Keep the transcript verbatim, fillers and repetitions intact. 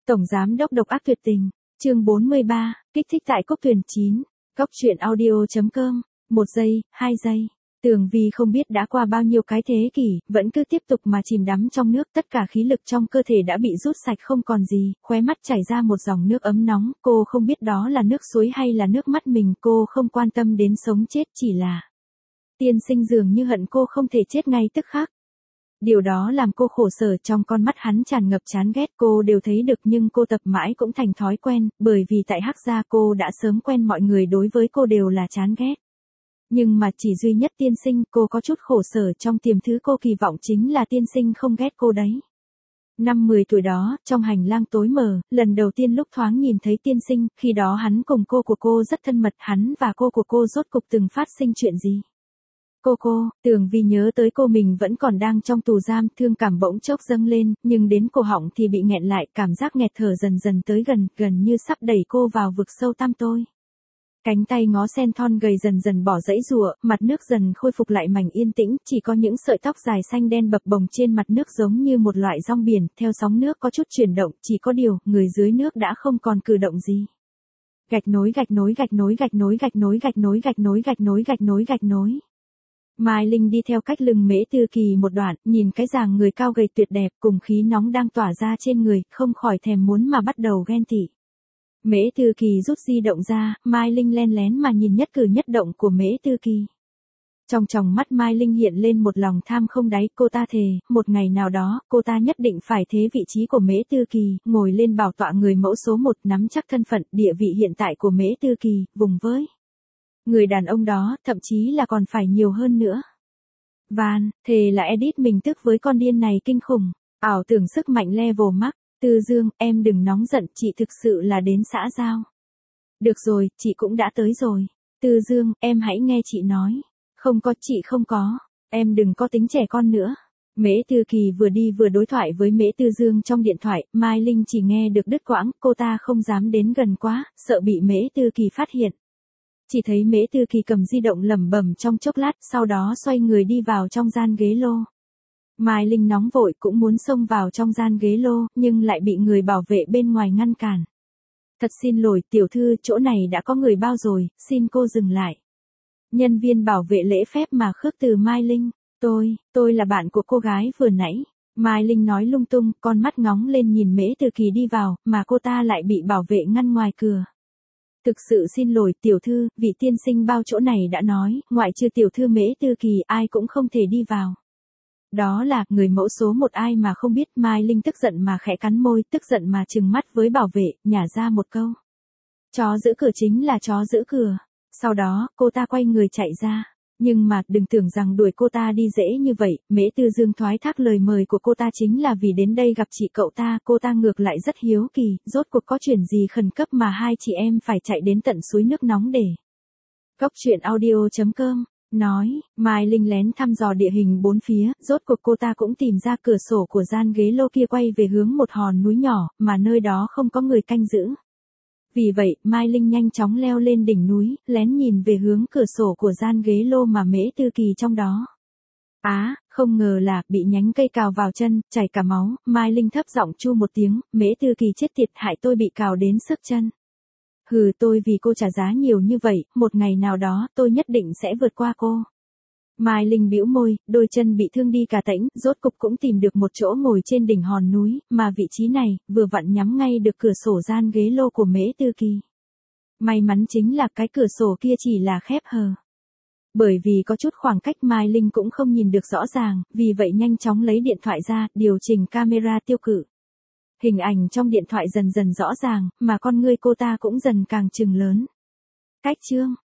Tổng giám đốc độc ác tuyệt tình, chương bốn mươi ba, kích thích tại cốc thuyền chín, cốc truyện audio chấm com, một giây, hai giây. Tường Vi không biết đã qua bao nhiêu cái thế kỷ, vẫn cứ tiếp tục mà chìm đắm trong nước, tất cả khí lực trong cơ thể đã bị rút sạch không còn gì, khóe mắt chảy ra một dòng nước ấm nóng, cô không biết đó là nước suối hay là nước mắt mình, cô không quan tâm đến sống chết, chỉ là tiên sinh dường như hận cô không thể chết ngay tức khắc. Điều đó làm cô khổ sở, trong con mắt hắn tràn ngập chán ghét, cô đều thấy được nhưng cô tập mãi cũng thành thói quen, bởi vì tại Hắc gia cô đã sớm quen mọi người đối với cô đều là chán ghét. Nhưng mà chỉ duy nhất tiên sinh, cô có chút khổ sở, trong tiềm thứ cô kỳ vọng chính là tiên sinh không ghét cô đấy. Năm mười tuổi đó, trong hành lang tối mờ, lần đầu tiên lúc thoáng nhìn thấy tiên sinh, khi đó hắn cùng cô của cô rất thân mật, hắn và cô của cô rốt cục từng phát sinh chuyện gì? Cô cô, Tường Vi nhớ tới cô mình vẫn còn đang trong tù giam, thương cảm bỗng chốc dâng lên, nhưng đến cổ họng thì bị nghẹn lại, cảm giác nghẹt thở dần dần tới gần, gần như sắp đẩy cô vào vực sâu tăm tối. Cánh tay ngó sen thon gầy dần dần bỏ dãy rùa, mặt nước dần khôi phục lại mảnh yên tĩnh, chỉ có những sợi tóc dài xanh đen bập bồng trên mặt nước giống như một loại rong biển, theo sóng nước có chút chuyển động, chỉ có điều, người dưới nước đã không còn cử động gì. Gạch nối gạch nối gạch nối gạch nối gạch nối gạch nối gạch nối gạch nối gạch nối gạch nối. Mai Linh đi theo cách lưng Mễ Tư Kỳ một đoạn, nhìn cái dáng người cao gầy tuyệt đẹp cùng khí nóng đang tỏa ra trên người, không khỏi thèm muốn mà bắt đầu ghen tị. Mễ Tư Kỳ rút di động ra, Mai Linh len lén mà nhìn nhất cử nhất động của Mễ Tư Kỳ. Trong tròng mắt Mai Linh hiện lên một lòng tham không đáy, cô ta thề, một ngày nào đó, cô ta nhất định phải thế vị trí của Mễ Tư Kỳ, ngồi lên bảo tọa người mẫu số một, nắm chắc thân phận, địa vị hiện tại của Mễ Tư Kỳ, vùng với người đàn ông đó, thậm chí là còn phải nhiều hơn nữa. Van, thề là edit mình tức với con điên này kinh khủng, ảo tưởng sức mạnh level max. Tư Dương, em đừng nóng giận, chị thực sự là đến xã giao. Được rồi, chị cũng đã tới rồi. Tư Dương, em hãy nghe chị nói. Không có, chị không có. Em đừng có tính trẻ con nữa. Mễ Tư Kỳ vừa đi vừa đối thoại với Mễ Tư Dương trong điện thoại, Mai Linh chỉ nghe được đứt quãng, cô ta không dám đến gần quá, sợ bị Mễ Tư Kỳ phát hiện. Chỉ thấy Mễ Tư Kỳ cầm di động lẩm bẩm trong chốc lát, sau đó xoay người đi vào trong gian ghế lô. Mai Linh nóng vội cũng muốn xông vào trong gian ghế lô, nhưng lại bị người bảo vệ bên ngoài ngăn cản. Thật xin lỗi tiểu thư, chỗ này đã có người bao rồi, xin cô dừng lại. Nhân viên bảo vệ lễ phép mà khước từ Mai Linh. Tôi, tôi là bạn của cô gái vừa nãy. Mai Linh nói lung tung, con mắt ngóng lên nhìn Mễ Tư Kỳ đi vào, mà cô ta lại bị bảo vệ ngăn ngoài cửa. Thực sự xin lỗi tiểu thư, vị tiên sinh bao chỗ này đã nói, ngoại trừ tiểu thư Mễ Tư Kỳ ai cũng không thể đi vào. Đó là, người mẫu số một ai mà không biết. Mai Linh tức giận mà khẽ cắn môi, tức giận mà trừng mắt với bảo vệ, nhả ra một câu. Chó giữ cửa chính là chó giữ cửa. Sau đó, cô ta quay người chạy ra. Nhưng mà, đừng tưởng rằng đuổi cô ta đi dễ như vậy, Mễ Tư Dương thoái thác lời mời của cô ta chính là vì đến đây gặp chị cậu ta, cô ta ngược lại rất hiếu kỳ, rốt cuộc có chuyện gì khẩn cấp mà hai chị em phải chạy đến tận suối nước nóng để. Cốc truyện audio chấm com nói, Mai Linh lén thăm dò địa hình bốn phía, rốt cuộc cô ta cũng tìm ra cửa sổ của gian ghế lô kia quay về hướng một hòn núi nhỏ, mà nơi đó không có người canh giữ. Vì vậy, Mai Linh nhanh chóng leo lên đỉnh núi, lén nhìn về hướng cửa sổ của gian ghế lô mà Mễ Tư Kỳ trong đó. Á, à, không ngờ là, bị nhánh cây cào vào chân, chảy cả máu, Mai Linh thấp giọng chu một tiếng, Mễ Tư Kỳ chết tiệt, hại tôi bị cào đến sức chân. Hừ, tôi vì cô trả giá nhiều như vậy, một ngày nào đó, tôi nhất định sẽ vượt qua cô. Mai Linh bĩu môi, đôi chân bị thương đi cả tễnh, rốt cục cũng tìm được một chỗ ngồi trên đỉnh hòn núi, mà vị trí này, vừa vặn nhắm ngay được cửa sổ gian ghế lô của Mễ Tư Kỳ. May mắn chính là cái cửa sổ kia chỉ là khép hờ. Bởi vì có chút khoảng cách Mai Linh cũng không nhìn được rõ ràng, vì vậy nhanh chóng lấy điện thoại ra, điều chỉnh camera tiêu cự. Hình ảnh trong điện thoại dần dần rõ ràng, mà con ngươi cô ta cũng dần càng trừng lớn. Cách chương